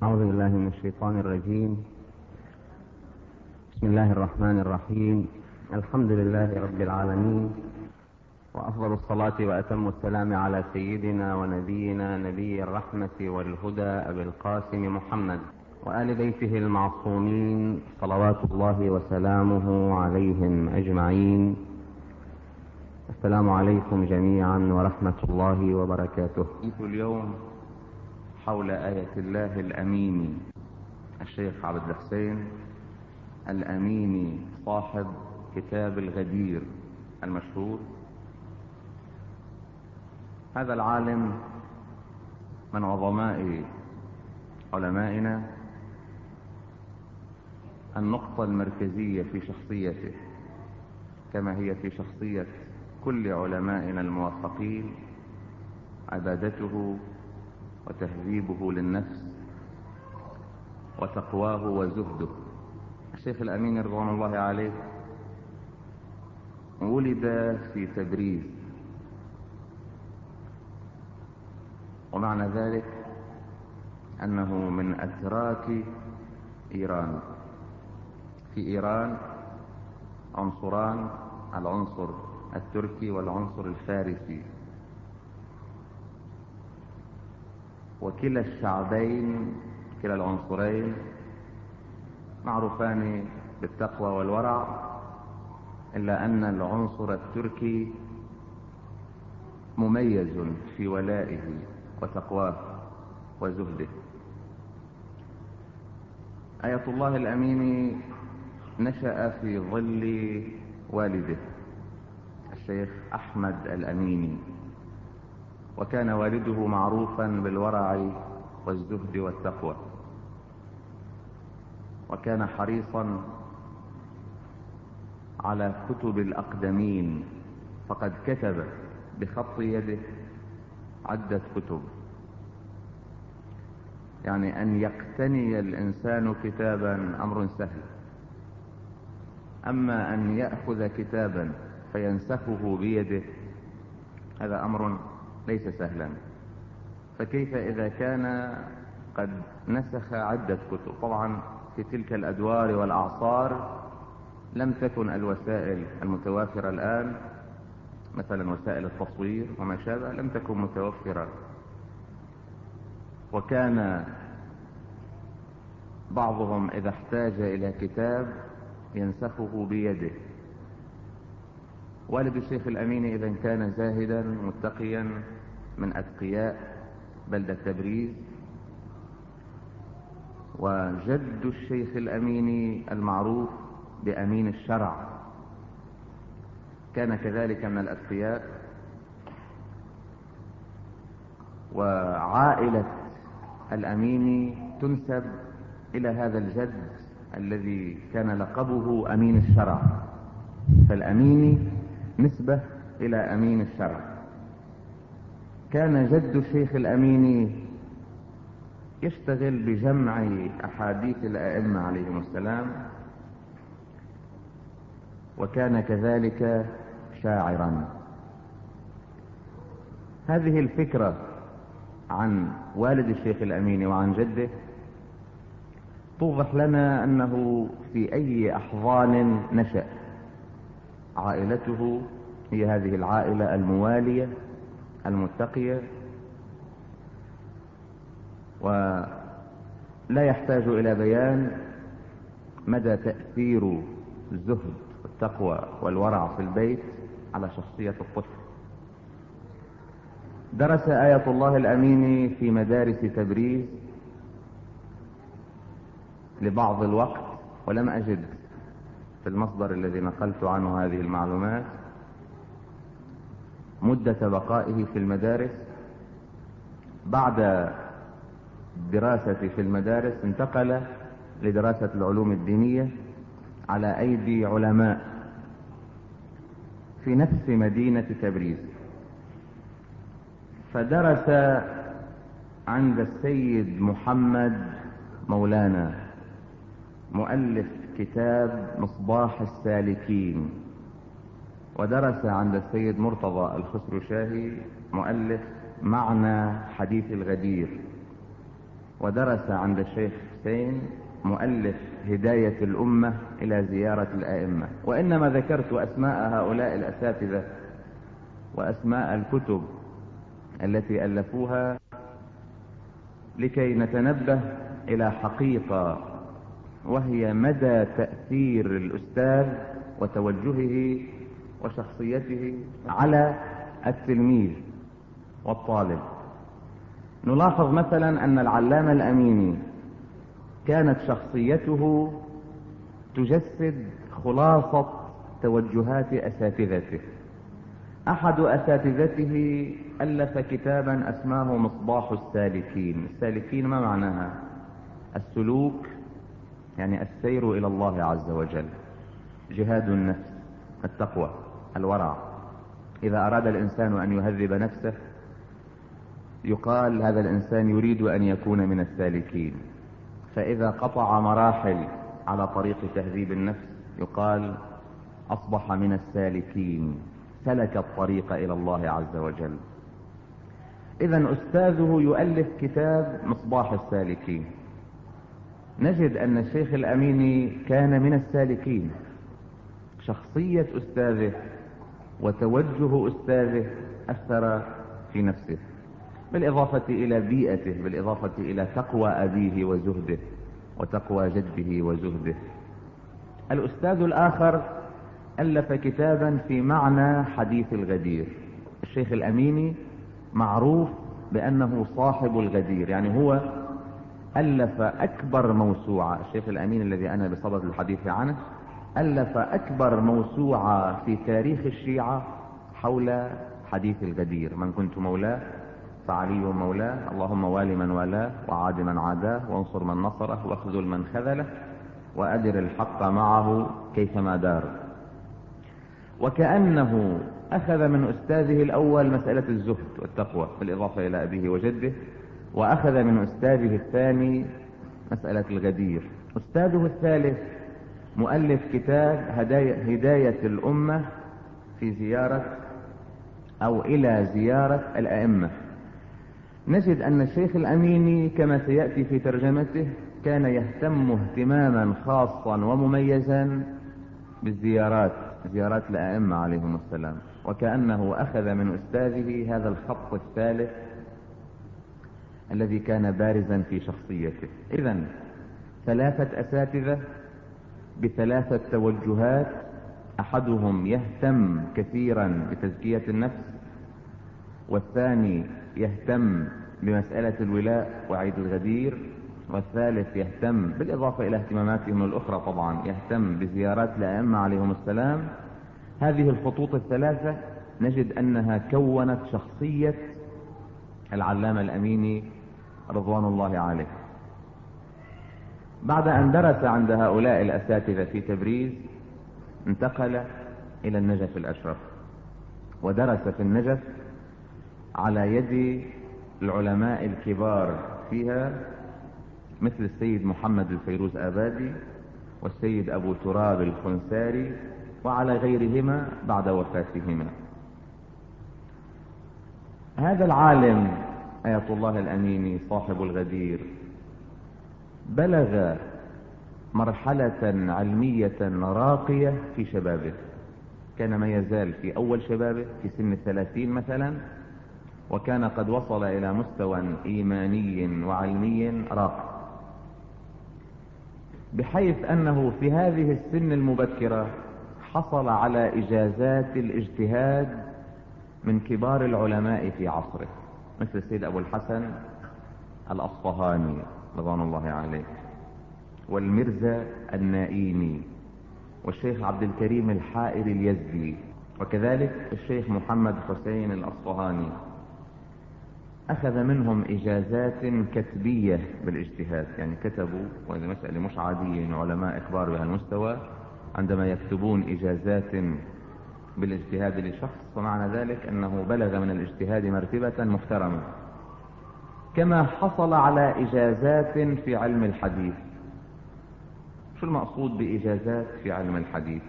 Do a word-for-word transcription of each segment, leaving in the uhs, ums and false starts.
أعوذ بالله من الشيطان الرجيم. بسم الله الرحمن الرحيم. الحمد لله رب العالمين، وأفضل الصلاة وأتم السلام على سيدنا ونبينا نبي الرحمة والهدى أبي القاسم محمد وآل بيته المعصومين صلوات الله وسلامه عليهم أجمعين. السلام عليكم جميعا ورحمة الله وبركاته. اليوم حول آية الله الأميني، الشيخ عبد الحسين الأميني صاحب كتاب الغدير المشهور. هذا العالم من عظماء علمائنا. النقطة المركزية في شخصيته كما هي في شخصية كل علمائنا الموفقين عبادته وتهذيبه للنفس وتقواه وزهده. الشيخ الأمين رضوان الله عليه ولد في تبريز، ومعنى ذلك أنه من أتراك إيران. في إيران عنصران، العنصر التركي والعنصر الفارسي، وكلا الشعبين كلا العنصرين معروفان بالتقوى والورع، إلا أن العنصر التركي مميز في ولائه وتقواه وزهده. آية الله الأميني نشأ في ظل والده الشيخ أحمد الأميني، وكان والده معروفا بالورع والزهد والتقوى، وكان حريصا على كتب الأقدمين، فقد كتب بخط يده عدة كتب. يعني أن يقتني الإنسان كتابا أمر سهل، أما أن يأخذ كتابا فينسخه بيده هذا أمر ليس سهلا. فكيف إذا كان قد نسخ عدة كتب؟ طبعا في تلك الأدوار والأعصار لم تكن الوسائل المتوافرة الآن، مثلا وسائل التصوير وما شابه، لم تكن متوفرة، وكان بعضهم إذا احتاج إلى كتاب ينسخه بيده. والد الشيخ الأمين إذا كان زاهدا متقيا من أتقياء بلدة تبريز، وجد الشيخ الأمين المعروف بأمين الشرع كان كذلك من الأتقياء. وعائلة الأمين تنسب إلى هذا الجد الذي كان لقبه أمين الشرع، فالأميني نسبة إلى أمين الشرع. كان جد الشيخ الأميني يشتغل بجمع أحاديث الأئمة عليهم السلام، وكان كذلك شاعرا. هذه الفكرة عن والد الشيخ الأميني وعن جده توضح لنا أنه في أي أحضان نشأ. عائلته هي هذه العائلة الموالية المتقية، ولا يحتاج إلى بيان مدى تأثير الزهد والتقوى والورع في البيت على شخصية الطفل. درس آية الله الأميني في مدارس تبريز لبعض الوقت، ولم أجد في المصدر الذي نقلت عنه هذه المعلومات مدة بقائه في المدارس. بعد الدراسة في المدارس انتقل لدراسة العلوم الدينية على أيدي علماء في نفس مدينة تبريز، فدرس عند السيد محمد مولانا مؤلف كتاب مصباح السالكين، ودرس عند السيد مرتضى الخسروشاهي مؤلف معنى حديث الغدير، ودرس عند الشيخ حسين مؤلف هداية الأمة إلى زيارة الأئمة. وإنما ذكرت أسماء هؤلاء الأساتذة وأسماء الكتب التي ألفوها لكي نتنبه إلى حقيقة، وهي مدى تأثير الأستاذ وتوجهه وشخصيته على التلميذ والطالب. نلاحظ مثلا أن العلامة الأميني كانت شخصيته تجسد خلاصة توجهات أساتذته. أحد أساتذته ألف كتابا أسماه مصباح السالكين. السالكين ما معناها؟ السلوك يعني السير إلى الله عز وجل، جهاد النفس، التقوى، الورع. إذا أراد الإنسان أن يهذب نفسه يقال هذا الإنسان يريد أن يكون من السالكين. فإذا قطع مراحل على طريق تهذيب النفس يقال أصبح من السالكين، سلك الطريق إلى الله عز وجل. إذن أستاذه يؤلف كتاب مصباح السالكين. نجد أن الشيخ الأميني كان من السالكين. شخصية أستاذه وتوجه أستاذه أثر في نفسه، بالإضافة إلى بيئته، بالإضافة إلى تقوى أبيه وزهده وتقوى جده وزهده. الأستاذ الآخر ألف كتابا في معنى حديث الغدير. الشيخ الأميني معروف بأنه صاحب الغدير، يعني هو ألف أكبر موسوعة. الشيخ الأميني الذي أنا بصدد الحديث عنه ألف أكبر موسوعة في تاريخ الشيعة حول حديث الغدير. من كنت مولاه فعلي مولاه، اللهم وال من والاه وعاد من عاداه وانصر من نصره واخذل من خذله وأدر الحق معه كيفما دار. وكأنه أخذ من أستاذه الأول مسألة الزهد والتقوى بالإضافة إلى أبيه وجده، وأخذ من أستاذه الثاني مسألة الغدير. أستاذه الثالث مؤلف كتاب هداية, هداية الأمة في زيارة أو إلى زيارة الأئمة. نجد أن الشيخ الأميني كما سيأتي في ترجمته كان يهتم اهتماما خاصا ومميزا بالزيارات، زيارات الأئمة عليهم السلام، وكأنه أخذ من أستاذه هذا الخط الثالث الذي كان بارزا في شخصيته. إذن ثلاثة أساتذة بثلاثة توجهات، أحدهم يهتم كثيرا بتزكية النفس، والثاني يهتم بمسألة الولاء وعيد الغدير، والثالث يهتم بالإضافة إلى اهتماماتهم الأخرى طبعا يهتم بزيارات الأئمة عليهم السلام. هذه الخطوط الثلاثة نجد أنها كونت شخصية العلامة الأميني رضوان الله عليه. بعد أن درس عند هؤلاء الأساتذة في تبريز انتقل إلى النجف الأشرف، ودرس في النجف على يد العلماء الكبار فيها مثل السيد محمد الفيروز آبادي والسيد أبو تراب الخنساري وعلى غيرهما بعد وفاتهما. هذا العالم آية الله الأميني صاحب الغدير بلغ مرحلة علمية راقية في شبابه، كان ما يزال في أول شبابه في سن الثلاثين مثلا، وكان قد وصل إلى مستوى إيماني وعلمي راقي، بحيث أنه في هذه السن المبكرة حصل على إجازات الاجتهاد من كبار العلماء في عصره، مثل السيد أبو الحسن الأصفهاني رضوان الله عليه، والمرزا النائيني، والشيخ عبد الكريم الحائري اليزدي، وكذلك الشيخ محمد حسين الأصفهاني. أخذ منهم إجازات كتبية بالاجتهاد، يعني كتبوا، وهذه مسألة مش عادية، علماء إخبار بها المستوى عندما يكتبون إجازات بالاجتهاد لشخص فمعنى ذلك أنه بلغ من الاجتهاد مرتبة محترمة. كما حصل على إجازات في علم الحديث. شو المقصود بإجازات في علم الحديث؟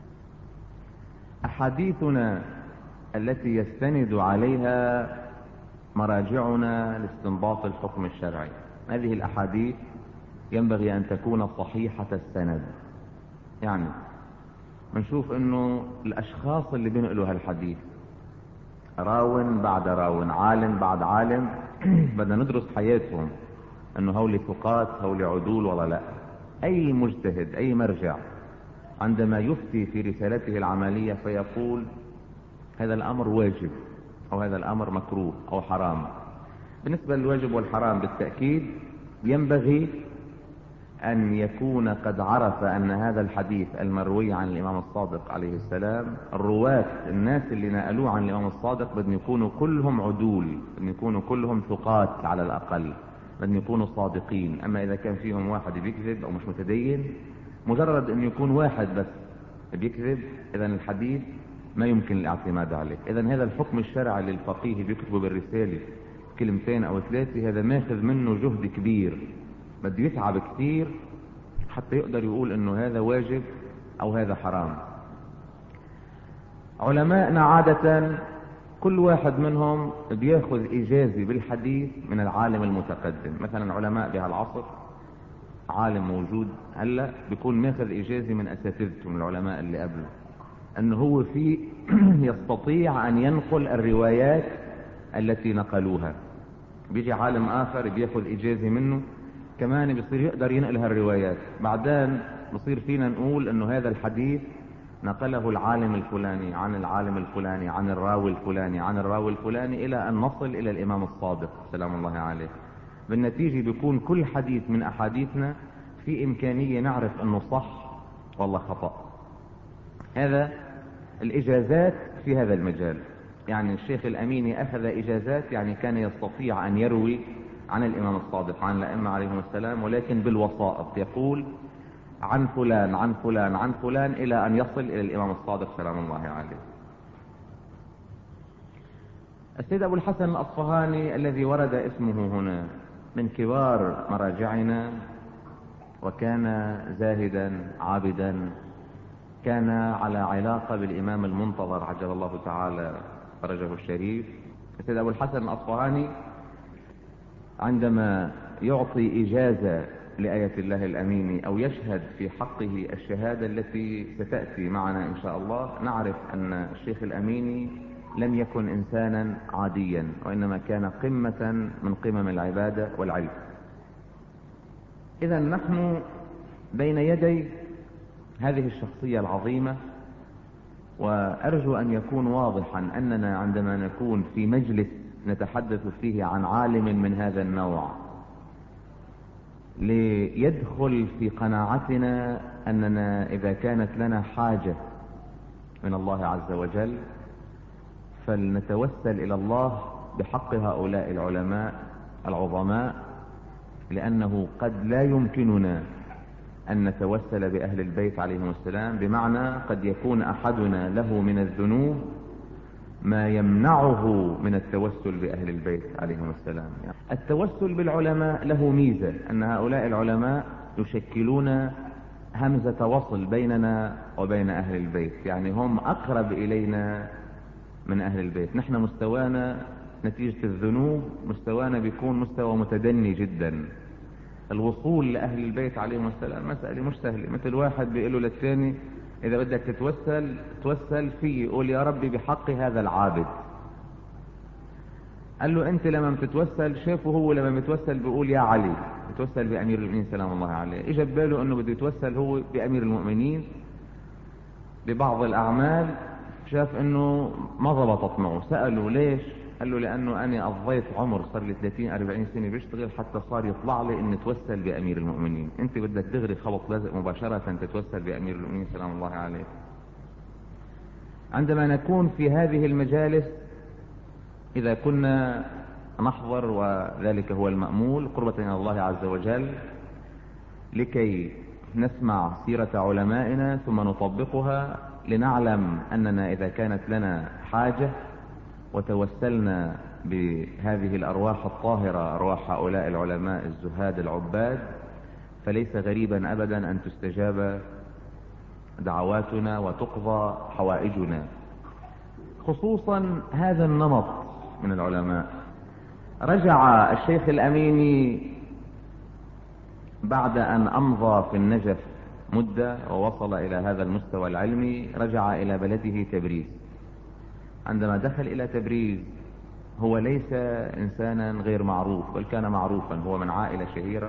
أحاديثنا التي يستند عليها مراجعنا لاستنباط الحكم الشرعي، هذه الأحاديث ينبغي أن تكون صحيحة السند. يعني بنشوف انه الاشخاص اللي بينقلوا هالحديث راون بعد راون، عالم بعد عالم، بدنا ندرس حياتهم انه هولي ثقات هولي عدول ولا لا. اي مجتهد اي مرجع عندما يفتي في رسالته العملية فيقول هذا الامر واجب او هذا الامر مكروه او حرام، بالنسبة للواجب والحرام بالتأكيد ينبغي أن يكون قد عرف أن هذا الحديث المروي عن الإمام الصادق عليه السلام، الرواة الناس اللي نقلوه عن الإمام الصادق بدهم يكونوا كلهم عدول، بدهم يكونوا كلهم ثقات على الأقل، بدهم يكونوا صادقين. أما إذا كان فيهم واحد بيكذب أو مش متدين، مجرد أن يكون واحد بس بيكذب، إذا الحديث ما يمكن الاعتماد عليه. إذا هذا الحكم الشرعي للفقيه بيكتبه بالرسالة كلمتين أو ثلاثة، هذا ماخذ منه جهد كبير، بده يتعب كثير حتى يقدر يقول انه هذا واجب او هذا حرام. علماءنا عادة كل واحد منهم بياخذ اجازة بالحديث من العالم المتقدم. مثلا علماء بهالعصر عالم موجود هلا بيكون ماخذ اجازة من اساتذته من العلماء اللي قبله، انه هو في يستطيع ان ينقل الروايات التي نقلوها. بيجي عالم اخر بياخذ اجازة منه كمان بيصير يقدر ينقل هالروايات، بعدين بصير فينا نقول انه هذا الحديث نقله العالم الفلاني عن العالم الفلاني عن الراوي الفلاني عن الراوي الفلاني الى ان نصل الى الامام الصادق سلام الله عليه. بالنتيجة بيكون كل حديث من احاديثنا في امكانية نعرف انه صح والله خطأ. هذا الاجازات في هذا المجال. يعني الشيخ الاميني اخذ اجازات، يعني كان يستطيع ان يروي عن الامام الصادق عن الائمة عليهم السلام، ولكن بالوسائط، يقول عن فلان عن فلان عن فلان الى ان يصل الى الامام الصادق سلام الله عليه. السيد ابو الحسن الاصفهاني الذي ورد اسمه هنا من كبار مراجعنا، وكان زاهدا عابدا، كان على علاقة بالامام المنتظر عجل الله تعالى فرجه الشريف. السيد ابو الحسن الاصفهاني عندما يعطي إجازة لآية الله الأمين أو يشهد في حقه الشهادة التي ستأتي معنا إن شاء الله، نعرف أن الشيخ الأميني لم يكن إنسانا عاديا، وإنما كان قمة من قمم العبادة والعلم. إذا نحن بين يدي هذه الشخصية العظيمة، وأرجو أن يكون واضحا أننا عندما نكون في مجلس نتحدث فيه عن عالم من هذا النوع ليدخل في قناعتنا أننا إذا كانت لنا حاجة من الله عز وجل فلنتوسل إلى الله بحق هؤلاء العلماء العظماء، لأنه قد لا يمكننا أن نتوسل بأهل البيت عليهم السلام، بمعنى قد يكون أحدنا له من الذنوب ما يمنعه من التوسل بأهل البيت عليهم السلام. يعني التوسل بالعلماء له ميزة، أن هؤلاء العلماء يشكلون همزة وصل بيننا وبين أهل البيت، يعني هم أقرب إلينا من أهل البيت. نحن مستوانا نتيجة الذنوب مستوانا بيكون مستوى متدني جدا. الوصول لأهل البيت عليهم السلام مسألة مش سهلة. مثل واحد بيقوله للثاني إذا بدك تتوسل توسل فيه، قول يا ربي بحق هذا العابد. قال له أنت لما بتتوسل، شافه هو لما بتوسل بيقول يا علي، بتوسل بأمير المؤمنين سلام الله عليه. إجا بباله أنه بده يتوسل هو بأمير المؤمنين ببعض الأعمال، شاف أنه ما ضبطت معه، سأله ليش؟ قال له لأنه أنا قضيت عمر صار لي ثلاثين أربعين سنة بشتغل حتى صار يطلع لي أن توسل بأمير المؤمنين. أنت بدك دغري خبط لازق مباشرة تتوسل بأمير المؤمنين سلام الله عليه. عندما نكون في هذه المجالس إذا كنا نحضر، وذلك هو المأمول قربة إلى الله عز وجل، لكي نسمع سيرة علمائنا ثم نطبقها، لنعلم أننا إذا كانت لنا حاجة وتوسلنا بهذه الأرواح الطاهرة، أرواح هؤلاء العلماء الزهاد العباد، فليس غريبا أبدا أن تستجاب دعواتنا وتقضى حوائجنا. خصوصا هذا النمط من العلماء. رجع الشيخ الأميني بعد أن أمضى في النجف مدة ووصل إلى هذا المستوى العلمي رجع إلى بلده تبريز. عندما دخل إلى تبريز هو ليس إنسانا غير معروف، بل كان معروفا، هو من عائلة شهيرة،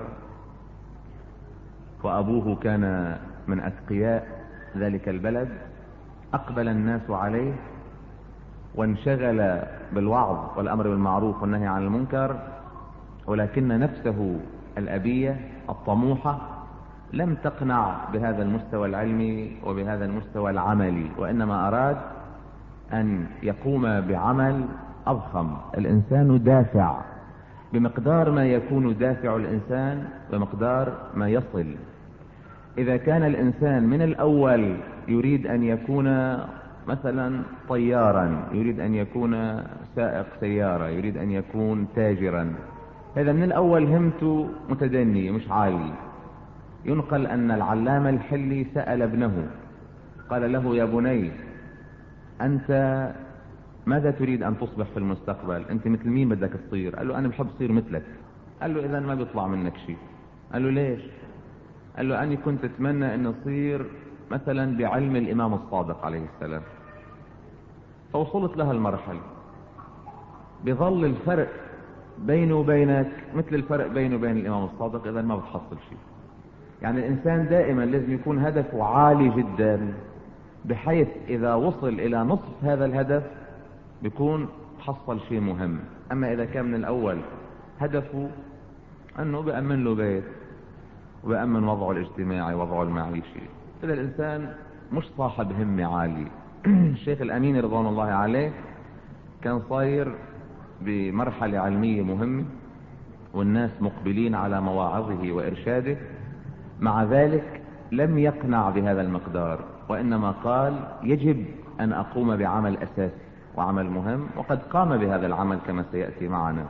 وأبوه كان من أتقياء ذلك البلد. أقبل الناس عليه وانشغل بالوعظ والأمر بالمعروف والنهي عن المنكر، ولكن نفسه الأبية الطموحة لم تقنع بهذا المستوى العلمي وبهذا المستوى العملي، وإنما أراد أن يقوم بعمل أضخم. الإنسان دافع، بمقدار ما يكون دافع الإنسان بمقدار ما يصل. إذا كان الإنسان من الأول يريد أن يكون مثلا طيارا، يريد أن يكون سائق سيارة، يريد أن يكون تاجرا، هذا من الأول همته متدنية مش عالي. ينقل أن العلامة الحلي سأل ابنه قال له: يا بني، أنت ماذا تريد أن تصبح في المستقبل؟ أنت مثل مين بدك تصير؟ قال له: أنا بحب أصير مثلك. قال له: إذا ما بيطلع منك شيء. قال له: ليش؟ قال له: أنا كنت أتمنى أن أصير مثلا بعلم الإمام الصادق عليه السلام، فوصلت لها المرحلة. بظل الفرق بينه وبينك مثل الفرق بينه وبين الإمام الصادق، إذا ما بتحصل شيء. يعني الإنسان دائما لازم يكون هدفه عالي جدا، بحيث إذا وصل إلى نصف هذا الهدف بيكون حصل شيء مهم. أما إذا كان من الأول هدفه أنه بأمن له بيت وبأمن وضعه الاجتماعي وضعه المعيشي، إذا الإنسان مش صاحب همة عالية. الشيخ الأمين رضوان الله عليه كان صاير بمرحلة علمية مهمة والناس مقبلين على مواعظه وإرشاده، مع ذلك لم يقنع بهذا المقدار، وإنما قال: يجب أن أقوم بعمل أساسي وعمل مهم، وقد قام بهذا العمل كما سيأتي معنا.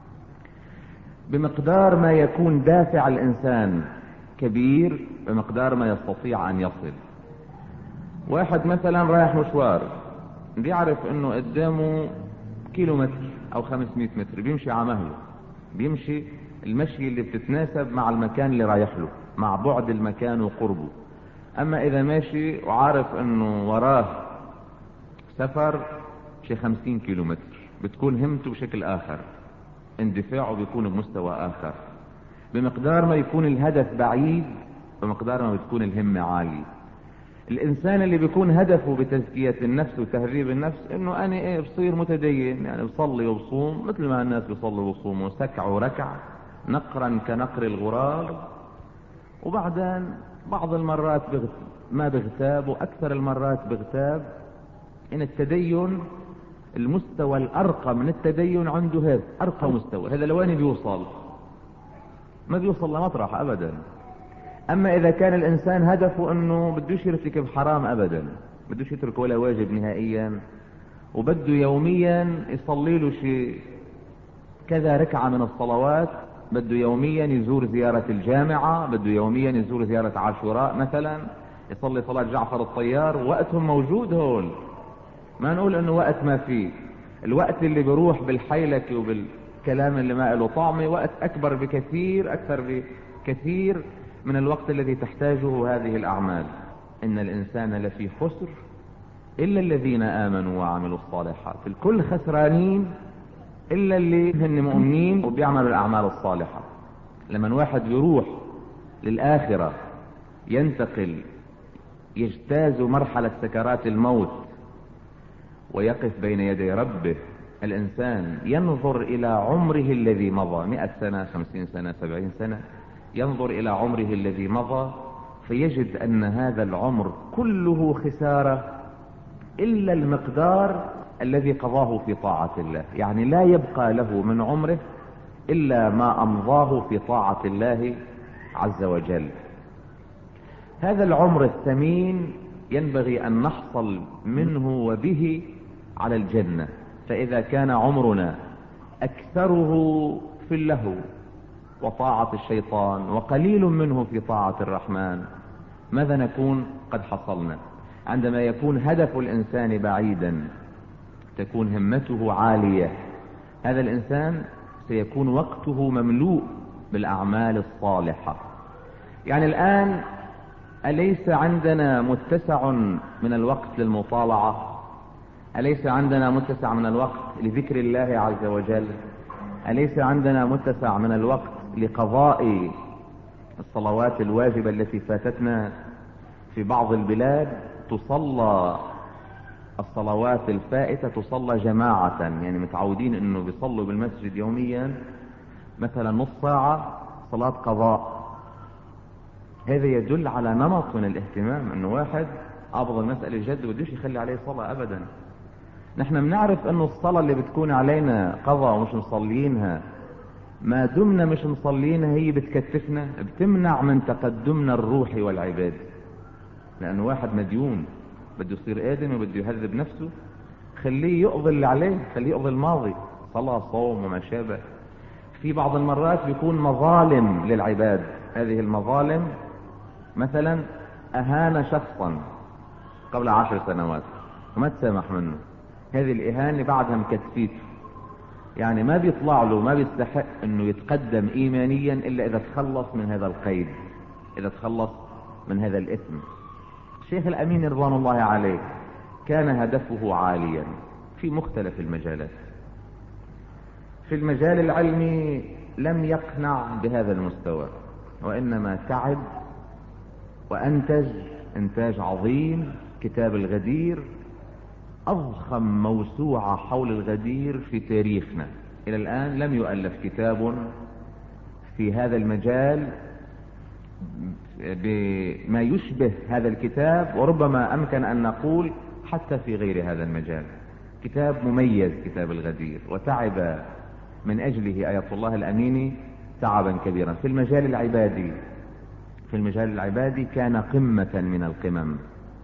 بمقدار ما يكون دافع الإنسان كبير بمقدار ما يستطيع أن يصل. واحد مثلا رايح مشوار بيعرف انه قدامه كيلو متر او خمسمائة متر، بيمشي على مهله، بيمشي المشي اللي بتتناسب مع المكان اللي رايح له، مع بعد المكان وقربه. اما اذا ماشي وعارف انه وراه سفر شي خمسين كيلو متر، بتكون همته بشكل اخر، اندفاعه بيكون بمستوى اخر. بمقدار ما يكون الهدف بعيد بمقدار ما بتكون الهمة عالية. الانسان اللي بيكون هدفه بتزكية النفس وتهذيب النفس انه انا ايه بصير متدين، يعني بصلي وبصوم مثل ما الناس بيصلوا وبصوموا، سكع وركع، نقرا كنقر الغراب، وبعدين بعض المرات بغت... ما بغتاب، واكثر المرات بغتاب. ان التدين المستوى الارقى من التدين عنده هذا ارقى مستوى، هذا لوين بيوصل؟ ما بيوصل لمطرح ابدا. اما اذا كان الانسان هدفه انه بدوش يرتكب حرام ابدا، بدوش يترك ولا واجب نهائيا، وبده يوميا يصلي له شيء كذا ركعة من الصلوات، بده يوميا يزور زيارة الجامعة، بده يوميا يزور زيارة عاشوراء مثلا، يصلي صلاة جعفر الطيار، وقتهم موجود هول. ما نقول انه وقت ما فيه، الوقت اللي بيروح بالحيلة وبالكلام اللي ما له طعمه وقت اكبر بكثير، اكثر بكثير من الوقت الذي تحتاجه هذه الاعمال. ان الانسان لفي خسر الا الذين امنوا وعملوا الصالحات، الكل خسرانين الا اللي هن مؤمنين وبيعملوا الاعمال الصالحة. لما واحد يروح للاخرة ينتقل يجتاز مرحلة سكرات الموت ويقف بين يدي ربه، الانسان ينظر الى عمره الذي مضى، مئة سنة، خمسين سنة، سبعين سنة، ينظر الى عمره الذي مضى فيجد ان هذا العمر كله خسارة الا المقدار الذي قضاه في طاعة الله. يعني لا يبقى له من عمره الا ما امضاه في طاعة الله عز وجل. هذا العمر الثمين ينبغي ان نحصل منه وبه على الجنة. فاذا كان عمرنا اكثره في اللهو وطاعة الشيطان وقليل منه في طاعة الرحمن، ماذا نكون قد حصلنا؟ عندما يكون هدف الانسان بعيدا، تكون همته عالية، هذا الانسان سيكون وقته مملوء بالاعمال الصالحة، يعني الآن أليس عندنا متسع من الوقت للمطالعة؟ أليس عندنا متسع من الوقت لذكر الله عز وجل؟ أليس عندنا متسع من الوقت لقضاء الصلوات الواجبة التي فاتتنا؟ في بعض البلاد تصلى الصلوات الفائتة تصلى جماعة، يعني متعودين انه بيصلوا بالمسجد يوميا مثلا نص ساعة صلاة قضاء. هذا يدل على نمط من الاهتمام، انه واحد قابض المسألة جد بدوش يخلي عليه صلاة ابدا. نحن بنعرف انه الصلاة اللي بتكون علينا قضاء ومش مصلينها، ما دمنا مش مصلينها هي بتكتفنا، بتمنع من تقدمنا الروحي والعبادي. لانه واحد مديون بده يصير آدم وبده يهذب نفسه، خليه يقضي اللي عليه، خليه يقضي الماضي، صلاة صوم وما شابه. في بعض المرات بيكون مظالم للعباد، هذه المظالم مثلا أهان شخصا قبل عشر سنوات وما تسامح منه، هذه الإهانة بعدها مكتفيته، يعني ما بيطلع له، ما بيستحق انه يتقدم ايمانيا الا اذا تخلص من هذا القيد، اذا تخلص من هذا الاثم. الشيخ الامين رضوان الله عليه كان هدفه عاليا في مختلف المجالات. في المجال العلمي لم يقنع بهذا المستوى، وانما تعب وانتج انتاج عظيم، كتاب الغدير، اضخم موسوعة حول الغدير في تاريخنا. الى الان لم يؤلف كتاب في هذا المجال بما يشبه هذا الكتاب، وربما امكن ان نقول حتى في غير هذا المجال. كتاب مميز كتاب الغدير، وتعب من اجله آية الله الاميني تعبا كبيرا. في المجال العبادي في المجال العبادي كان قمة من القمم.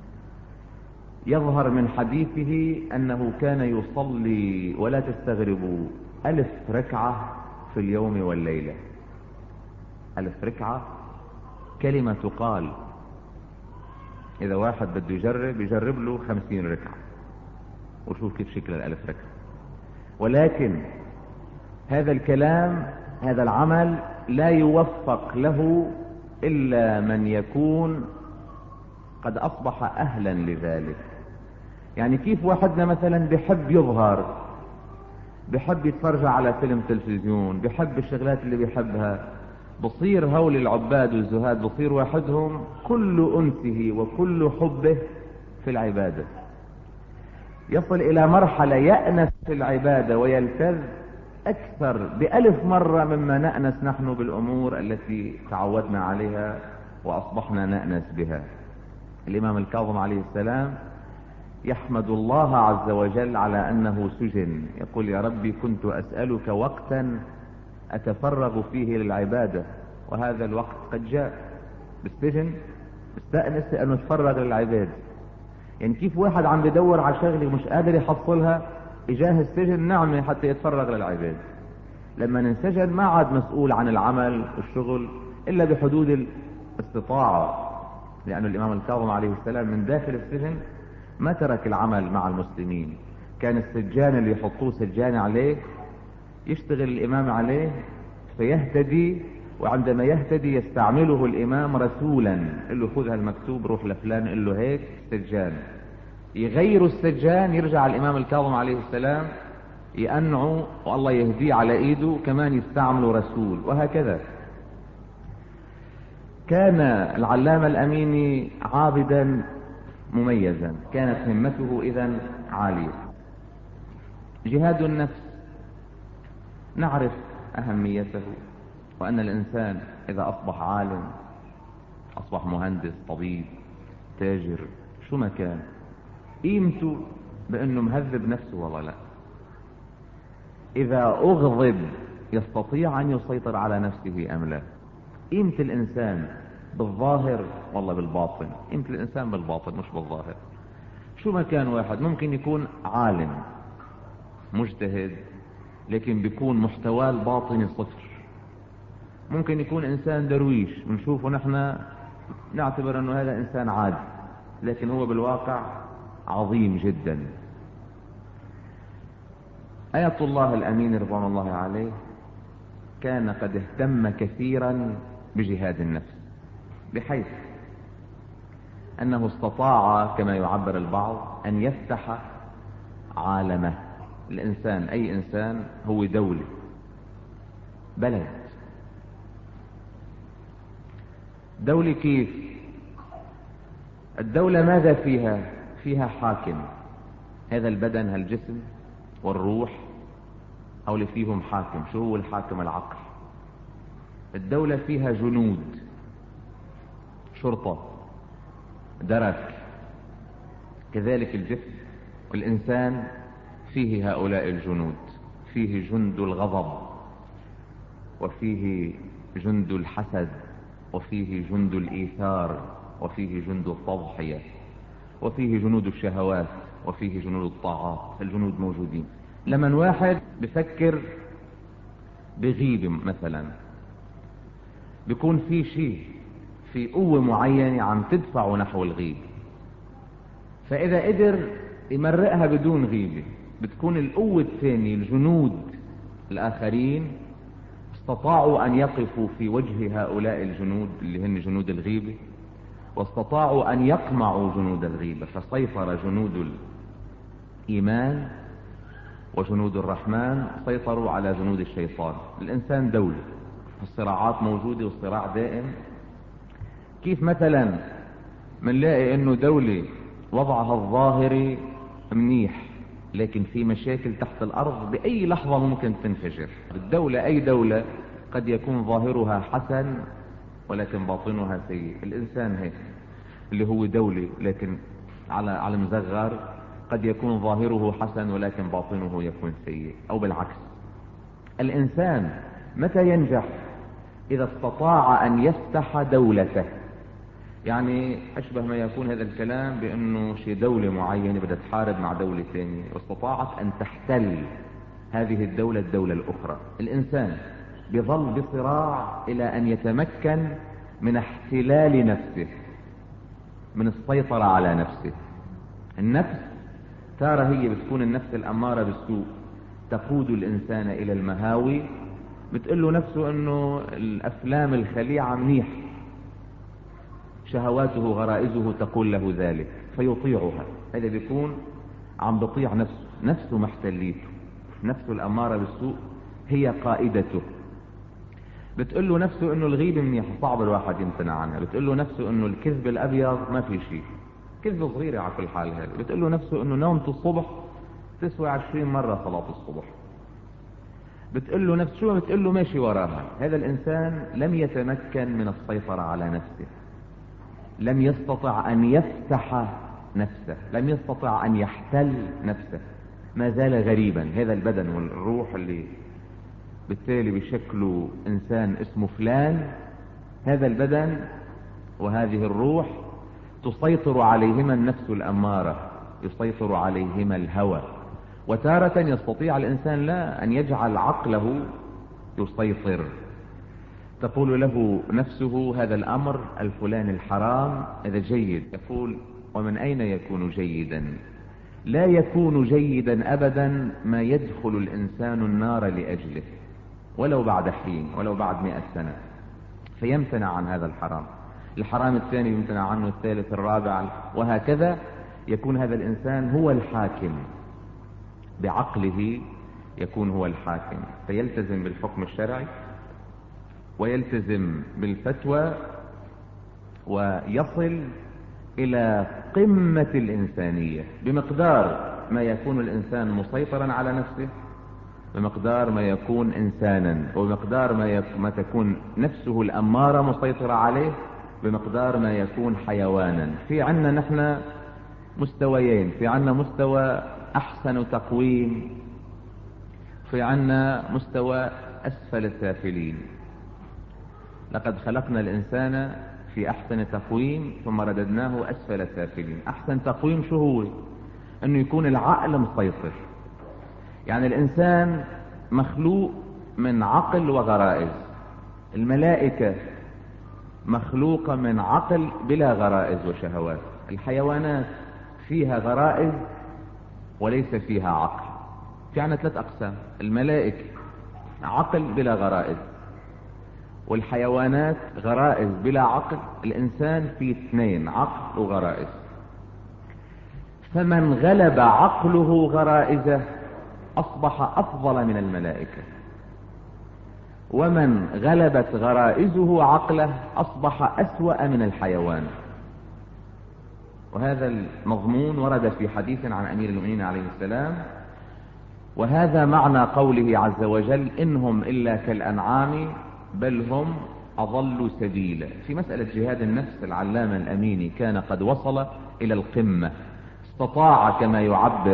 يظهر من حديثه انه كان يصلي، ولا تستغربوا، الف ركعة في اليوم والليلة. الف ركعة كلمة تقال، اذا واحد بده يجرب يجرب له خمسين ركعة وشوف كيف شكل الالف ركعة. ولكن هذا الكلام، هذا العمل لا يوفق له الا من يكون قد اصبح اهلا لذلك. يعني كيف واحدنا مثلا بحب يظهر، بحب يتفرج على فيلم تلفزيون، بحب الشغلات اللي بيحبها، بصير هول العباد والزهاد بصير واحدهم كل انسه وكل حبه في العبادة، يصل الى مرحلة يأنس في العبادة ويلتذ اكثر بألف مرة مما نأنس نحن بالامور التي تعودنا عليها واصبحنا نأنس بها. الامام الكاظم عليه السلام يحمد الله عز وجل على انه سجن، يقول يا ربي كنت اسألك وقتا اتفرغ فيه للعبادة، وهذا الوقت قد جاء. بالسجن استأنس لانه تفرغ للعبادة. يعني كيف واحد عم بدور على شغله ومش قادر يحصلها، اجاه السجن نعمة حتى يتفرغ للعبادة. لما انسجن ما عاد مسؤول عن العمل والشغل الا بحدود الاستطاعة، لأن الإمام الكاظم عليه السلام من داخل السجن ما ترك العمل مع المسلمين. كان السجان اللي يحطوه سجان عليه يشتغل الإمام عليه فيهتدي، وعندما يهتدي يستعمله الإمام رسولا، قل له خذ هالمكتوب روح لفلان قل له هيك سجان. يغيروا السجان يرجع الإمام الكاظم عليه السلام يأنعوا والله يهديه على إيده، كمان يستعملوا رسول، وهكذا. كان العلامة الأميني عابدا مميزا، كانت همته إذن عالية. جهاد النفس نعرف أهميته، وأن الإنسان إذا أصبح عالم، أصبح مهندس، طبيب، تاجر، شو ما كان، قيمته بأنه مهذب نفسه والله لا. إذا أغضب يستطيع أن يسيطر على نفسه أم لا. قيمة الإنسان بالظاهر والله بالباطن، قيمة الإنسان بالباطن مش بالظاهر. شو ما كان واحد ممكن يكون عالم مجتهد لكن بيكون محتواه الباطني صفر. ممكن يكون إنسان درويش بنشوفه نحن نعتبر أنه هذا إنسان عادي، لكن هو بالواقع عظيم جدا. آية الله الأمين رضوان الله عليه كان قد اهتم كثيرا بجهاد النفس. بحيث أنه استطاع كما يعبر البعض أن يفتح عالمه. الإنسان، أي إنسان هو دولة، بلد. دولة كيف؟ الدولة ماذا فيها؟ فيها حاكم، هذا البدن، هالجسم والروح، أو اللي فيهم حاكم. شو هو الحاكم؟ العقل. الدولة فيها جنود، شرطة، درك. كذلك الجسم والإنسان فيه هؤلاء الجنود، فيه جند الغضب، وفيه جند الحسد، وفيه جند الإيثار، وفيه جند التضحية، وفيه جنود الشهوات، وفيه جنود الطاعات. الجنود موجودين. لمن واحد بفكر بغيبة مثلا، بيكون في شيء، في قوة معينة عم تدفعه نحو الغيب، فإذا قدر يمرقها بدون غيبة، بتكون القوة الثانية، الجنود الآخرين استطاعوا أن يقفوا في وجه هؤلاء الجنود اللي هن جنود الغيبة، واستطاعوا أن يقمعوا جنود الغيبة، فسيطر جنود الإيمان وجنود الرحمن سيطروا على جنود الشيطان. الإنسان دولة، الصراعات موجودة والصراع دائم. كيف مثلا منلاقي انه دولة وضعها الظاهري منيح، لكن في مشاكل تحت الارض باي لحظة ممكن تنفجر. الدولة، اي دولة، قد يكون ظاهرها حسن ولكن باطنها سيء. الانسان هيك، اللي هو دولة لكن على على مزغر، قد يكون ظاهره حسن ولكن باطنه يكون سيء، او بالعكس. الانسان متى ينجح؟ اذا استطاع ان يفتح دولته. يعني اشبه ما يكون هذا الكلام بانه شي دولة معينة بدها تحارب مع دولة ثانية، واستطاعت ان تحتل هذه الدولة الدولة الاخرى. الانسان بظل بصراع الى ان يتمكن من احتلال نفسه، من السيطرة على نفسه. النفس تارة هي بتكون النفس الامارة بالسوء، تقود الانسان الى المهاوي، بتقول له نفسه انه الافلام الخليعة منيح، شهواته غرائزه تقول له ذلك فيطيعها. هذا بيكون عم بطيع نفسه، نفسه محتليته، نفسه الامارة بالسوء هي قائدته. بتقول له نفسه انه الغيبة منيح، صعب الواحد يمتنع عنها. بتقول له نفسه انه الكذب الابيض ما في شيء، كذبة صغيرة على كل حال هذه. بتقول له نفسه انه نومة الصبح تسوى عشرين مرة صلاة الصبح. بتقول له نفسه، شو بتقول له ماشي وراها. هذا الانسان لم يتمكن من السيطرة على نفسه، لم يستطع ان يفتح نفسه، لم يستطع ان يحتل نفسه، ما زال غريبا. هذا البدن والروح اللي بالتالي بشكله انسان اسمه فلان، هذا البدن وهذه الروح تسيطر عليهما النفس الامارة، يسيطر عليهما الهوى. وتارة يستطيع الانسان لا ان يجعل عقله يسيطر، تقول له نفسه هذا الامر الفلان الحرام هذا جيد، يقول ومن اين يكون جيدا؟ لا يكون جيدا ابدا ما يدخل الانسان النار لاجله، ولو بعد حين، ولو بعد مئة سنة، فيمتنع عن هذا الحرام. الحرام الثاني يمتنع عنه، الثالث، الرابع، وهكذا. يكون هذا الانسان هو الحاكم بعقله، يكون هو الحاكم، فيلتزم بالحكم الشرعي ويلتزم بالفتوى، ويصل الى قمة الانسانية بمقدار ما يكون الانسان مسيطرا على نفسه، بمقدار ما يكون انسانا، وبمقدار ما, يك... ما تكون نفسه الامارة مسيطرة عليه، بمقدار ما يكون حيوانا. في عنا نحن مستويين، في عنا مستوى احسن تقويم، في عنا مستوى اسفل السافلين. لقد خلقنا الانسان في احسن تقويم ثم رددناه اسفل السافلين. احسن تقويم شو هو؟ انه يكون العقل مسيطر. يعني الانسان مخلوق من عقل وغرائز، الملائكة مخلوقة من عقل بلا غرائز وشهوات، الحيوانات فيها غرائز وليس فيها عقل. في عنا ثلاث اقسام: الملائكة عقل بلا غرائز، والحيوانات غرائز بلا عقل، الإنسان فيه اثنين، عقل وغرائز. فمن غلب عقله غرائزه أصبح أفضل من الملائكة، ومن غلبت غرائزه عقله أصبح أسوأ من الحيوان. وهذا المضمون ورد في حديث عن أمير المؤمنين عليه السلام، وهذا معنى قوله عز وجل: إنهم إلا كالأنعام بل هم أضل سبيلا. في مسألة جهاد النفس العلامة الأميني كان قد وصل إلى القمة، استطاع كما يعبر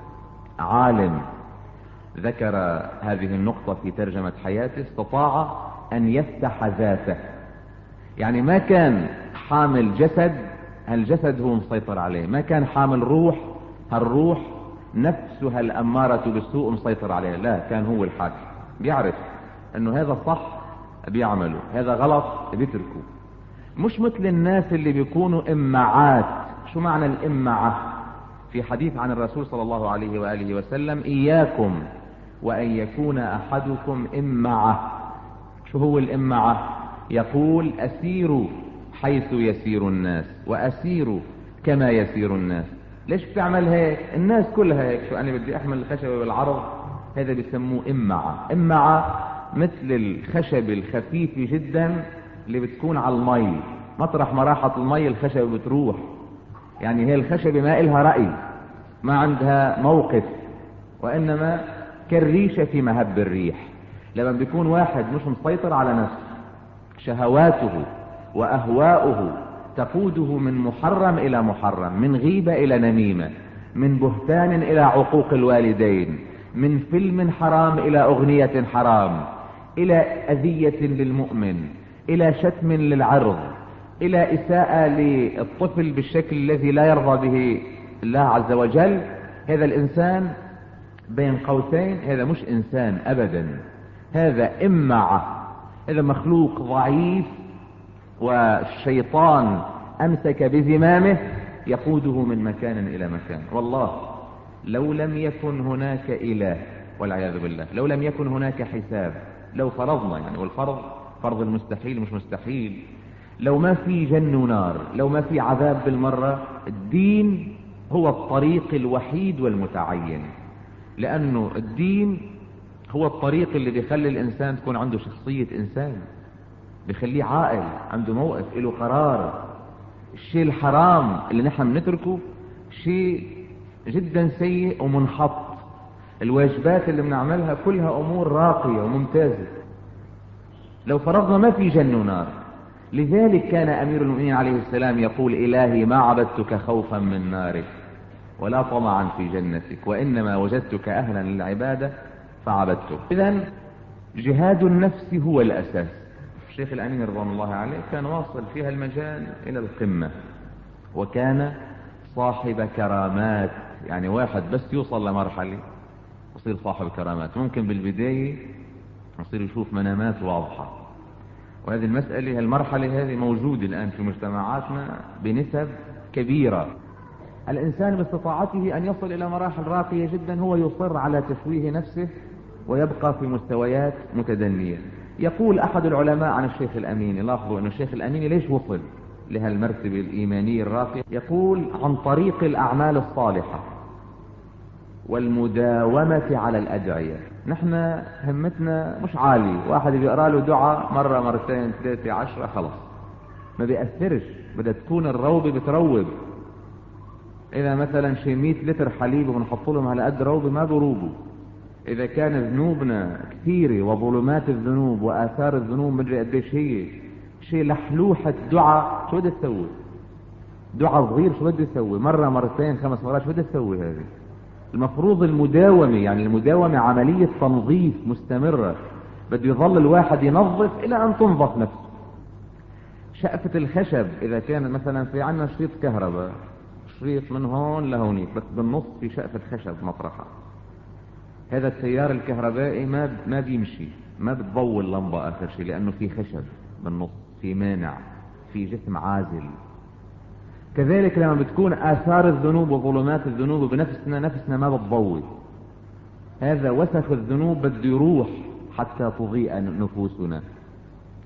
عالم ذكر هذه النقطة في ترجمة حياته، استطاع أن يفتح ذاته. يعني ما كان حامل جسد، الجسد هو مسيطر عليه، ما كان حامل روح، الروح نفسها الأمارة بالسوء مسيطر عليه، لا، كان هو الحاكم، بيعرف انه هذا صح بيعمله، هذا غلط بيتركه. مش مثل الناس اللي بيكونوا إمعات. شو معنى الإمعة؟ في حديث عن الرسول صلى الله عليه وآله وسلم: إياكم وأن يكون أحدكم إمعة. شو هو الإمعة؟ يقول: أسيروا حيث يسير الناس وأسيروا كما يسير الناس. ليش بتعمل هيك؟ الناس كلها هيك، شو أنا بدي أحمل الخشب بالعرض؟ هذا بيسموه إمعة. إمعة مثل الخشب الخفيف جدا اللي بتكون على المي، مطرح ما راحت المي الخشب بتروح. يعني هي الخشبة ما إلها رأي، ما عندها موقف، وإنما كالريشة في مهب الريح. لما بيكون واحد مش مسيطر على نفسه، شهواته وأهواؤه تقوده من محرم إلى محرم، من غيبة إلى نميمة، من بهتان إلى عقوق الوالدين، من فيلم حرام إلى أغنية حرام، إلى أذية للمؤمن، إلى شتم للعرض، إلى إساءة للطفل بالشكل الذي لا يرضى به الله عز وجل. هذا الإنسان بين قوسين هذا مش إنسان أبدا، هذا إمعة، هذا مخلوق ضعيف، والشيطان أمسك بزمامه يقوده من مكان إلى مكان. والله لو لم يكن هناك إله والعياذ بالله، لو لم يكن هناك حساب، لو فرضنا يعني، والفرض فرض المستحيل مش مستحيل، لو ما في جنة ونار، لو ما في عذاب بالمرة، الدين هو الطريق الوحيد والمتعين. لأنه الدين هو الطريق اللي بيخلي الإنسان تكون عنده شخصية إنسان، بيخليه عاقل، عنده موقف، له قرار. الشيء الحرام اللي نحن بنتركه شيء جدا سيء ومنحط. الواجبات اللي بنعملها كلها أمور راقية وممتازة. لو فرضنا ما في جنة ونار، لذلك كان أمير المؤمنين عليه السلام يقول: إلهي ما عبدتك خوفا من نارك ولا طمعا في جنتك، وإنما وجدتك أهلا للعبادة فعبدتك. إذن جهاد النفس هو الأساس. الشيخ الأمين رضوان الله عليه كان واصل فيها المجال إلى القمة، وكان صاحب كرامات. يعني واحد بس يوصل لمرحلة يصير صاحب كرامات، ممكن بالبداية يصير يشوف منامات واضحة. وهذه المسألة، المرحلة هذه موجودة الآن في مجتمعاتنا بنسب كبيرة. الإنسان باستطاعته أن يصل إلى مراحل راقية جدا، هو يصر على تشويه نفسه ويبقى في مستويات متدنية. يقول أحد العلماء عن الشيخ الأميني، لاحظوا أن الشيخ الأميني ليش وصل لهالمرتبة الإيمانية الراقية؟ يقول: عن طريق الأعمال الصالحة والمداومة على الأدعية. نحن همتنا مش عالي، واحد بيقرأ له دعاء مرة مرتين ثلاثة عشرة خلاص ما بيأثرش، بدها تكون الروبة بتروب. إذا مثلا شي مئة لتر حليب ونحط لهم على قد روبة ما بروبوا. إذا كان ذنوبنا كثيرة وظلمات الذنوب وآثار الذنوب مدري قديش هي، شي لحلوحة دعاء شو بدها تسوي؟ دعاء صغير شو بدها تسوي؟ مرة مرتين خمس مرات شو بدها تسوي؟ هذه المفروض المداومة، يعني المداومة عملية تنظيف مستمرة، بده يظل الواحد ينظف إلى أن تنظف نفسه. شقفة الخشب إذا كان مثلا في عنا شريط كهرباء، شريط من هون لهونيك، بس بالنص في شقفة خشب مطرحة، هذا التيار الكهربائي ما ما بيمشي، ما بتضوي اللمبة آخر شيء، لأنه في خشب بالنص، في مانع، في جسم عازل. كذلك لما بتكون آثار الذنوب وظلمات الذنوب بنفسنا، نفسنا ما بتضوي، هذا وسخ الذنوب بده يروح حتى تضيء نفوسنا.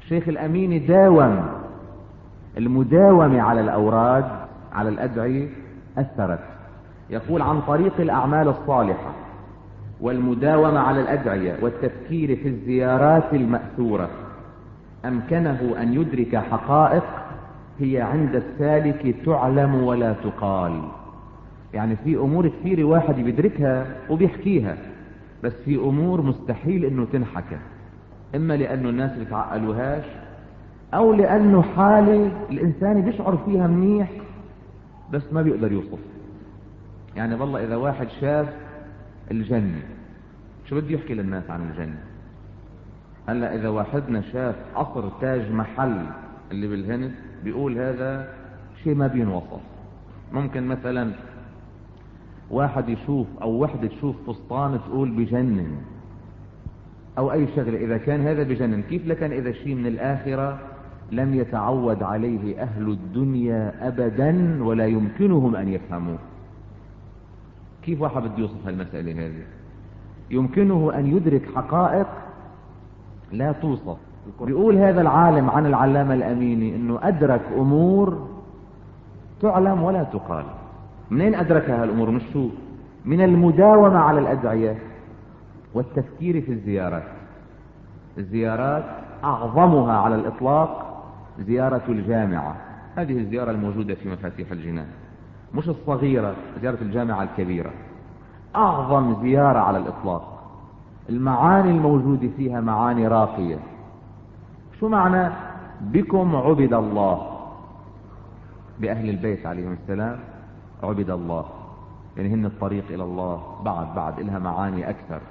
الشيخ الأميني داوم، المداومة على الأوراد على الأدعية أثرت. يقول عن طريق الأعمال الصالحة والمداومة على الأدعية والتفكير في الزيارات المأثورة أمكنه أن يدرك حقائق هي عند السالك تعلم ولا تقال. يعني في أمور كثيرة واحد بيدركها وبيحكيها، بس في أمور مستحيل إنه تنحكى، إما لأنه الناس بتعقلوهاش أو لأنه حالة الإنسان بيشعر فيها منيح بس ما بيقدر يوصف. يعني والله إذا واحد شاف الجنة شو بده يحكي للناس عن الجنة؟ هلا إذا واحدنا شاف قصر تاج محل اللي بالهند بيقول هذا شيء ما بينوصف. ممكن مثلا واحد يشوف أو وحدة تشوف فستان تقول بجنن أو أي شغلة، إذا كان هذا بجنن كيف لكن إذا شيء من الآخرة لم يتعود عليه أهل الدنيا أبدا ولا يمكنهم أن يفهموه؟ كيف واحد بده يوصف هالمسألة هذه؟ يمكنه أن يدرك حقائق لا توصف. بيقول هذا العالم عن العلامة الأميني إنه أدرك أمور تعلم ولا تقال. منين أدركها هالأمور؟ مش شو؟ من المداومة على الأدعية والتفكير في الزيارات. الزيارات أعظمها على الإطلاق زيارة الجامعة، هذه الزيارة الموجودة في مفاتيح الجنان، مش الصغيرة، زيارة الجامعة الكبيرة أعظم زيارة على الإطلاق. المعاني الموجودة فيها معاني راقية. شو معنى بكم عبد الله؟ بأهل البيت عليهم السلام عبد الله، يعني هن الطريق إلى الله. بعد بعد إلها معاني أكثر.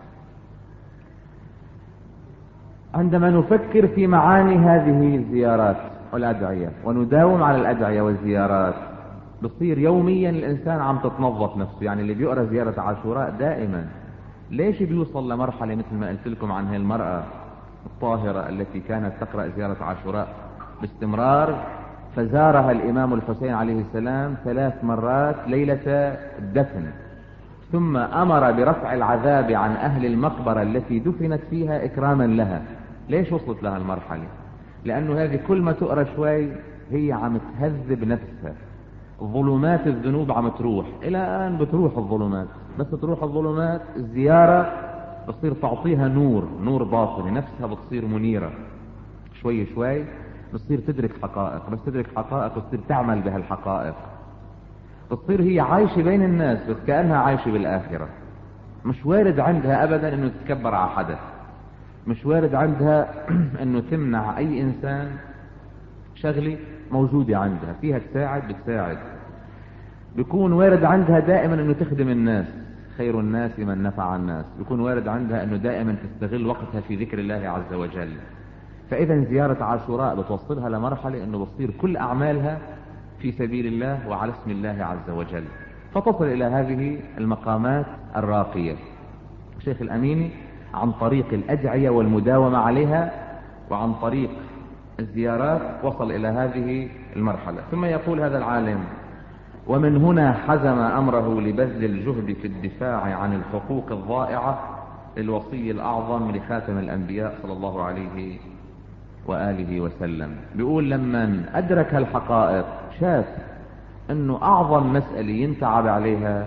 عندما نفكر في معاني هذه الزيارات والأدعية ونداوم على الأدعية والزيارات بصير يوميا الإنسان عم تتنظف نفسه. يعني اللي بيقرأ زيارة عاشوراء دائما ليش بيوصل لمرحلة مثل ما قلت لكم عن هي المرأة الطاهرة التي كانت تقرأ زيارة عاشوراء باستمرار، فزارها الإمام الحسين عليه السلام ثلاث مرات ليلة الدفن، ثم أمر برفع العذاب عن أهل المقبرة التي دفنت فيها إكراما لها. ليش وصلت لها المرحلة؟ لأنه هذه كل ما تقرأ شوي هي عم تهذب نفسها، ظلمات الذنوب عم تروح. إلى الآن بتروح الظلمات، بس تروح الظلمات الزيارة بتصير تعطيها نور، نور باطني، نفسها بتصير منيرة شوي شوي، بتصير تدرك حقائق، بس تدرك حقائق بتصير تعمل بهالحقائق، بتصير هي عايشة بين الناس بس كأنها عايشة بالآخرة. مش وارد عندها أبدا أنه تتكبر على حدا، مش وارد عندها أنه تمنع أي إنسان شغلة موجودة عندها فيها تساعد بتساعد. بيكون وارد عندها دائما أنه تخدم الناس، خير الناس من نفع الناس. بيكون وارد عندها أنه دائما تستغل وقتها في ذكر الله عز وجل. فإذا زيارة عاشوراء بتوصلها لمرحلة أنه بتصير كل أعمالها في سبيل الله وعلى اسم الله عز وجل، فتصل إلى هذه المقامات الراقية. الشيخ الأميني عن طريق الأدعية والمداومة عليها وعن طريق الزيارات وصل إلى هذه المرحلة. ثم يقول هذا العالم: ومن هنا حزم أمره لبذل الجهد في الدفاع عن الحقوق الضائعة للوصي الأعظم لخاتم الأنبياء صلى الله عليه وآله وسلم. بيقول لما أدرك الحقائق شاف أنه أعظم مسألة ينتعب عليها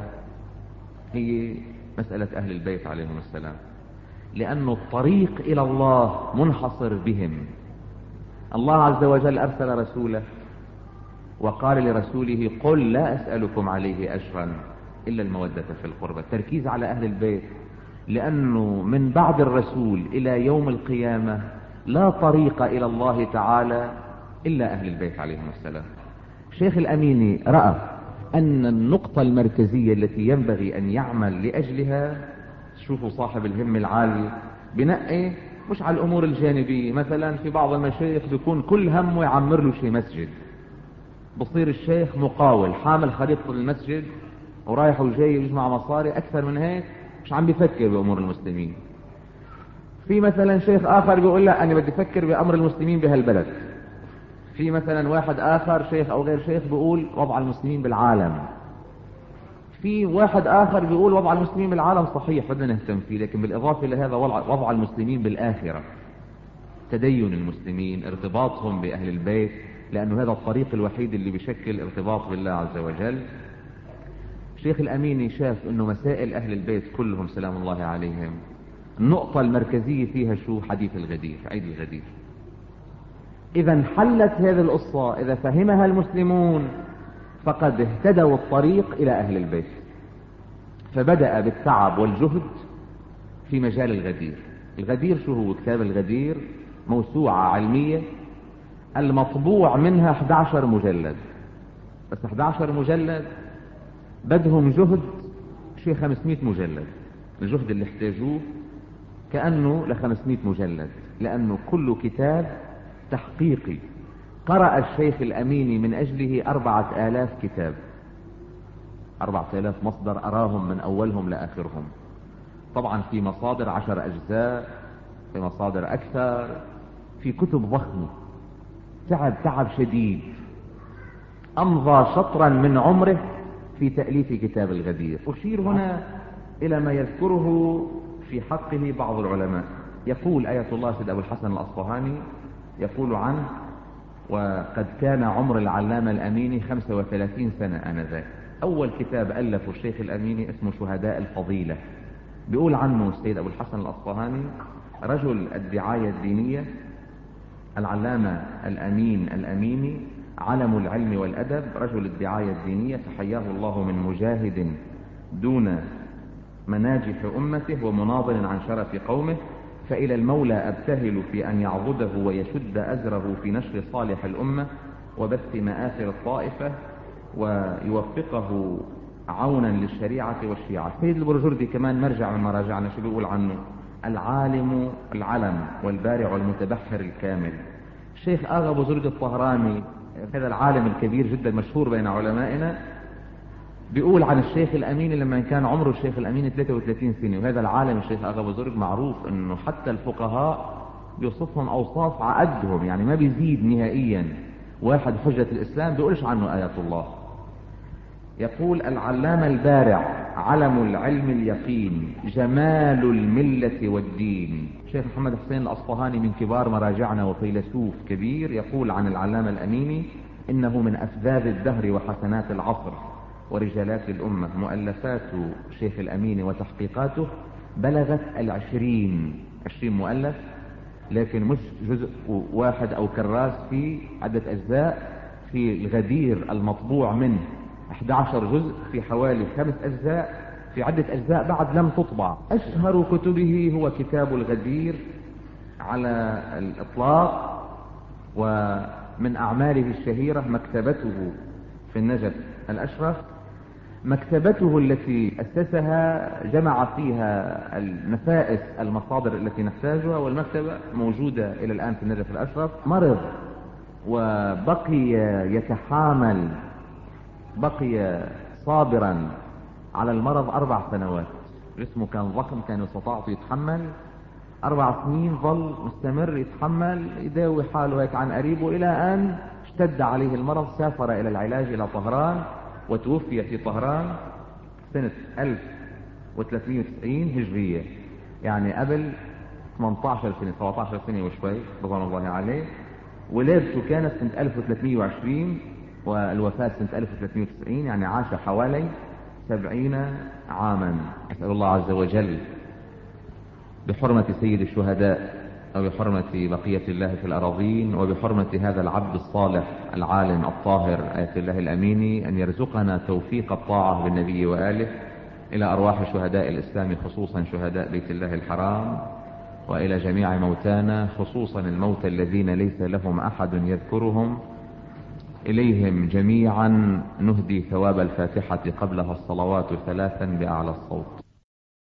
هي مسألة أهل البيت عليهم السلام، لأنه الطريق إلى الله منحصر بهم. الله عز وجل أرسل رسوله وقال لرسوله: قل لا أسألكم عليه أجرا إلا المودة في القربى. التركيز على أهل البيت، لأنه من بعد الرسول إلى يوم القيامة لا طريق إلى الله تعالى إلا أهل البيت عليهم السلام. شيخ الأميني رأى أن النقطة المركزية التي ينبغي أن يعمل لأجلها، شوفوا صاحب الهم العالي بنقي مش على الأمور الجانبية. مثلا في بعض المشايخ بيكون كل همه يعمر له شيء مسجد، بصير الشيخ مقاول حامل خريطة المسجد ورايح وجاي يجمع مصاري، أكثر من هيك مش عم بيفكر بأمور المسلمين. في مثلا شيخ آخر بيقول: لا أنا بدي أفكر بأمر المسلمين بهالبلد. في مثلا واحد آخر شيخ أو غير شيخ بيقول وضع المسلمين بالعالم. في واحد آخر بيقول وضع المسلمين بالعالم صحيح بدنا نهتم فيه، لكن بالإضافة لهذا وضع المسلمين بالآخرة. تدين المسلمين، ارتباطهم بأهل البيت، لأنه هذا الطريق الوحيد اللي بيشكل ارتباط بالله عز وجل. الشيخ الأميني شاف أنه مسائل أهل البيت كلهم سلام الله عليهم النقطة المركزية فيها شو؟ حديث الغدير، عيد الغدير. إذا انحلت هذه القصة، إذا فهمها المسلمون فقد اهتدوا الطريق إلى أهل البيت. فبدأ بالتعب والجهد في مجال الغدير. الغدير شو هو؟ كتاب الغدير موسوعة علمية المطبوع منها أحد عشر مجلد، بس أحد عشر مجلد بدهم جهد شيء خمسمائة مجلد. الجهد اللي احتاجوه كأنه ل خمسمائة مجلد، لأنه كل كتاب تحقيقي. قرأ الشيخ الأميني من أجله أربعة آلاف كتاب، أربعة آلاف مصدر أراهم من أولهم لآخرهم. طبعا في مصادر عشر أجزاء، في مصادر أكثر، في كتب ضخمة. تعب تعب شديد، أمضى شطرا من عمره في تأليف كتاب الغدير. أشير هنا إلى ما يذكره في حقه بعض العلماء. يقول آية الله سيد أبو الحسن الأصفهاني يقول عنه: وقد كان عمر العلامة الأميني خمسة وثلاثين سنة آنذاك. أول كتاب ألفه الشيخ الأميني اسمه شهداء الفضيلة. بيقول عنه السيد أبو الحسن الأصفهاني: رجل الدعاية الدينية، العلامة الأمين الأميني علم العلم والأدب، رجل الدعاية الدينية، تحياه الله من مجاهد دون مناجح أمته ومناضل عن شرف قومه، فإلى المولى أبتهل في أن يعضده ويشد أزره في نشر صالح الأمة وبث مآثر الطائفة ويوفقه عونا للشريعة والشيعة. سيد البرجردي كمان مرجع من مراجعنا شو بيقول عنه؟ العالم العلم والبارع المتبحر الكامل. الشيخ آغا أبو زرد الطهراني، هذا العالم الكبير جدا مشهور بين علمائنا، بيقول عن الشيخ الأميني لما كان عمره الشيخ الأميني ثلاثة وثلاثين سنة، وهذا العالم الشيخ آغا أبو زرد معروف انه حتى الفقهاء بيوصفهم اوصاف عقدهم، يعني ما بيزيد نهائيا. واحد حجة الإسلام بيقولش عنه آيات الله. يقول: العلامة البارع، علم العلم اليقين، جمال الملة والدين. شيخ محمد حسين الأصفهاني من كبار مراجعنا وفيلسوف كبير، يقول عن العلامة الأميني: إنه من أفذاذ الدهر وحسنات العصر ورجالات الأمة. مؤلفات شيخ الأميني وتحقيقاته بلغت العشرين عشرين مؤلف، لكن مش جزء واحد أو كراس، في عدة أجزاء. في الغدير المطبوع منه أحد عشر جزء في حوالي خمس أجزاء، في عدة أجزاء بعد لم تطبع. أشهر كتبه هو كتاب الغدير على الإطلاق، ومن أعماله الشهيرة مكتبته في النجف الأشرف. مكتبته التي أسسها جمع فيها النفائس المصادر التي نحتاجها، والمكتبة موجودة إلى الآن في النجف الأشرف. مرض وبقي يتحامل، بقي صابرا على المرض أربع سنوات. جسمه كان ضخم، كان يستطيع يتحمل. أربع سنين ظل مستمر يتحمل، يداوي حاله هيك عن قريب، إلى أن اشتد عليه المرض. سافر إلى العلاج إلى طهران، وتوفي في طهران سنة ألف وثلاثمائة وتسعين هجرية، يعني قبل ثمانية عشر سنة، سبعة عشر سنة وشوي رضوان الله عليه. ولادته كانت سنة ألف وثلاثمائة وعشرين والوفاة سنة ألف وثلاثمائة وتسعين، يعني عاش حوالي سبعين عاما. أسأل الله عز وجل بحرمة سيد الشهداء، وبحرمة بقية الله في الأراضين، وبحرمة هذا العبد الصالح العالم الطاهر آية الله الأميني، أن يرزقنا توفيق الطاعة بالنبي وآله إلى أرواح شهداء الإسلام، خصوصا شهداء بيت الله الحرام، وإلى جميع موتانا، خصوصا الموتى الذين ليس لهم أحد يذكرهم. إليهم جميعا نهدي ثواب الفاتحة قبلها الصلوات ثلاثا بأعلى الصوت.